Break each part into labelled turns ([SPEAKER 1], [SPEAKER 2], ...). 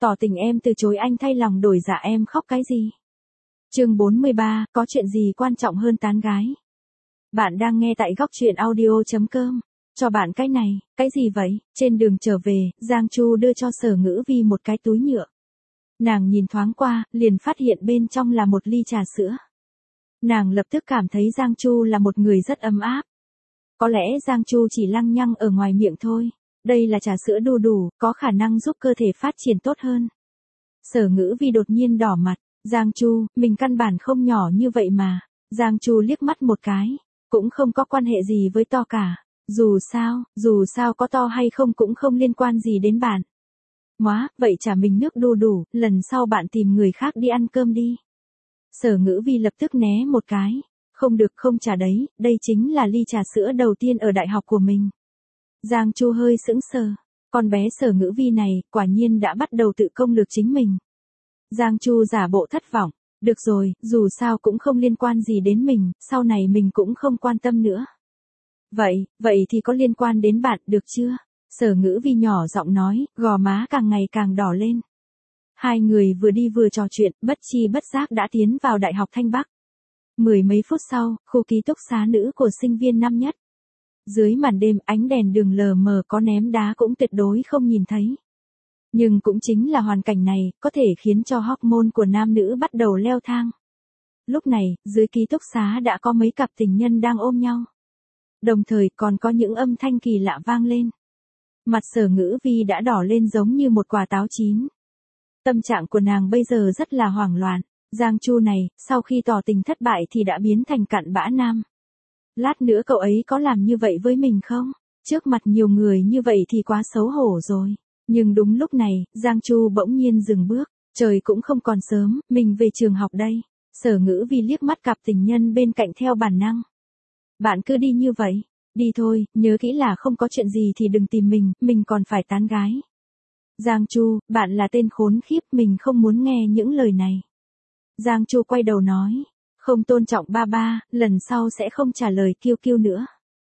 [SPEAKER 1] Tỏ tình em từ chối anh thay lòng đổi dạ em khóc cái gì? Chương 43, có chuyện gì quan trọng hơn tán gái? Bạn đang nghe tại góc truyện audio.com. Cho bạn cái này, cái gì vậy? Trên đường trở về, Giang Chu đưa cho Sở Ngữ Vi một cái túi nhựa. Nàng nhìn thoáng qua, liền phát hiện bên trong là một ly trà sữa. Nàng lập tức cảm thấy Giang Chu là một người rất ấm áp. Có lẽ Giang Chu chỉ lăng nhăng ở ngoài miệng thôi. Đây là trà sữa đu đủ, có khả năng giúp cơ thể phát triển tốt hơn. Sở Ngữ Vi đột nhiên đỏ mặt. Giang Chu, mình căn bản không nhỏ như vậy mà. Giang Chu liếc mắt một cái. Cũng không có quan hệ gì với to cả. Dù sao có to hay không cũng không liên quan gì đến bạn. Móa, vậy trả mình nước đu đủ, lần sau bạn tìm người khác đi ăn cơm đi. Sở Ngữ Vi lập tức né một cái. Không được, không trả đấy, đây chính là ly trà sữa đầu tiên ở đại học của mình. Giang Chu hơi sững sờ. Con bé Sở Ngữ Vi này, quả nhiên đã bắt đầu tự công lược chính mình. Giang Chu giả bộ thất vọng. Được rồi, dù sao cũng không liên quan gì đến mình, sau này mình cũng không quan tâm nữa. Vậy thì có liên quan đến bạn, được chưa? Sở Ngữ Vi nhỏ giọng nói, gò má càng ngày càng đỏ lên. Hai người vừa đi vừa trò chuyện, bất chi bất giác đã tiến vào Đại học Thanh Bắc. Mười mấy phút sau, khu ký túc xá nữ của sinh viên năm nhất. Dưới màn đêm, ánh đèn đường lờ mờ, có ném đá cũng tuyệt đối không nhìn thấy. Nhưng cũng chính là hoàn cảnh này, có thể khiến cho hormone của nam nữ bắt đầu leo thang. Lúc này, dưới ký túc xá đã có mấy cặp tình nhân đang ôm nhau. Đồng thời còn có những âm thanh kỳ lạ vang lên. Mặt Sở Ngữ Vi đã đỏ lên giống như một quả táo chín. Tâm trạng của nàng bây giờ rất là hoảng loạn. Giang Chu này, sau khi tỏ tình thất bại thì đã biến thành cặn bã nam. Lát nữa cậu ấy có làm như vậy với mình không? Trước mặt nhiều người như vậy thì quá xấu hổ rồi. Nhưng đúng lúc này, Giang Chu bỗng nhiên dừng bước. Trời cũng không còn sớm, mình về trường học đây. Sở Ngữ Vi liếc mắt cặp tình nhân bên cạnh theo bản năng. Bạn cứ đi như vậy. Đi thôi, nhớ kỹ là không có chuyện gì thì đừng tìm mình còn phải tán gái. Giang Chu, bạn là tên khốn khiếp, mình không muốn nghe những lời này. Giang Chu quay đầu nói. Không tôn trọng ba ba, lần sau sẽ không trả lời Kiêu Kiêu nữa.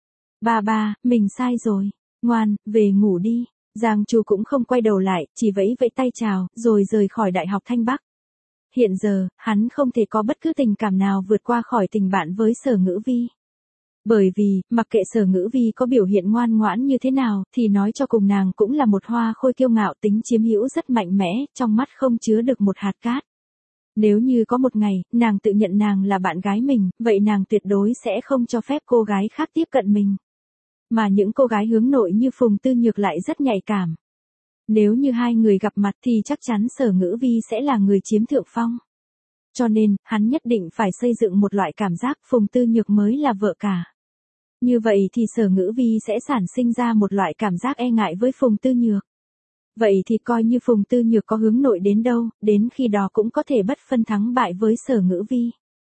[SPEAKER 1] Ba ba, mình sai rồi. Ngoan, về ngủ đi. Giang Chu cũng không quay đầu lại, chỉ vẫy vẫy tay chào, rồi rời khỏi Đại học Thanh Bắc. Hiện giờ, hắn không thể có bất cứ tình cảm nào vượt qua khỏi tình bạn với Sở Ngữ Vi. Bởi vì, mặc kệ Sở Ngữ Vi có biểu hiện ngoan ngoãn như thế nào, thì nói cho cùng nàng cũng là một hoa khôi kiêu ngạo, tính chiếm hữu rất mạnh mẽ, trong mắt không chứa được một hạt cát. Nếu như có một ngày, nàng tự nhận nàng là bạn gái mình, vậy nàng tuyệt đối sẽ không cho phép cô gái khác tiếp cận mình. Mà những cô gái hướng nội như Phùng Tư Nhược lại rất nhạy cảm. Nếu như hai người gặp mặt thì chắc chắn Sở Ngữ Vi sẽ là người chiếm thượng phong. Cho nên, hắn nhất định phải xây dựng một loại cảm giác Phùng Tư Nhược mới là vợ cả. Như vậy thì Sở Ngữ Vi sẽ sản sinh ra một loại cảm giác e ngại với Phùng Tư Nhược. Vậy thì coi như Phùng Tư Nhược có hướng nội đến đâu, đến khi đó cũng có thể bất phân thắng bại với Sở Ngữ Vi.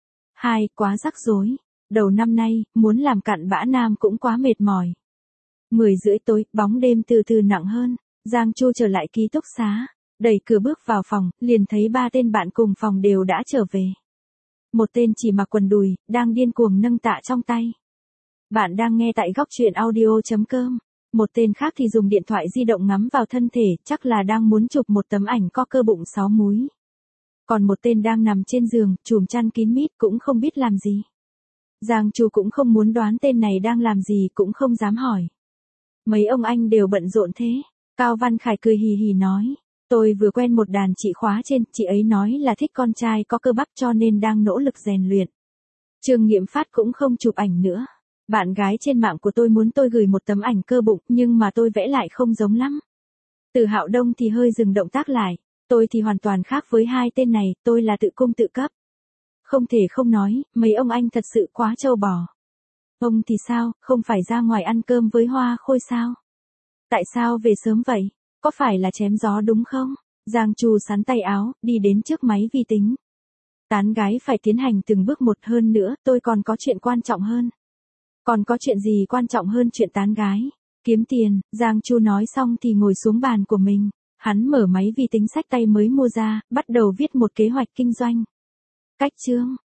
[SPEAKER 1] Quá rắc rối. Đầu năm nay, muốn làm cặn bã nam cũng quá mệt mỏi. 10:30 tối, bóng đêm từ từ nặng hơn. Giang Chu trở lại ký túc xá. Đẩy cửa bước vào phòng, liền thấy ba tên bạn cùng phòng đều đã trở về. Một tên chỉ mặc quần đùi, đang điên cuồng nâng tạ trong tay. Bạn đang nghe tại góc truyện audio.com. Một tên khác thì dùng điện thoại di động ngắm vào thân thể, chắc là đang muốn chụp một tấm ảnh co cơ bụng 6 múi. Còn một tên đang nằm trên giường, chùm chăn kín mít cũng không biết làm gì. Giang Chu cũng không muốn đoán tên này đang làm gì, cũng không dám hỏi. Mấy ông anh đều bận rộn thế. Cao Văn Khải cười hì hì nói. Tôi vừa quen một đàn chị khóa trên, chị ấy nói là thích con trai có cơ bắp cho nên đang nỗ lực rèn luyện. Trương Nghiệm Phát cũng không chụp ảnh nữa. Bạn gái trên mạng của tôi muốn tôi gửi một tấm ảnh cơ bụng, nhưng mà tôi vẽ lại không giống lắm. Từ Hạo Đông thì hơi dừng động tác lại. Tôi thì hoàn toàn khác với hai tên này, tôi là tự cung tự cấp. Không thể không nói, mấy ông anh thật sự quá trâu bò. Ông thì sao, không phải ra ngoài ăn cơm với Hoa Khôi sao? Tại sao về sớm vậy? Có phải là chém gió đúng không? Giang Chu sắn tay áo, đi đến trước máy vi tính. Tán gái phải tiến hành từng bước một, hơn nữa, tôi còn có chuyện quan trọng hơn. Còn có chuyện gì quan trọng hơn chuyện tán gái? Kiếm tiền. Giang Chu nói xong thì ngồi xuống bàn của mình. Hắn mở máy vi tính xách tay mới mua ra, bắt đầu viết một kế hoạch kinh doanh. Cách chương.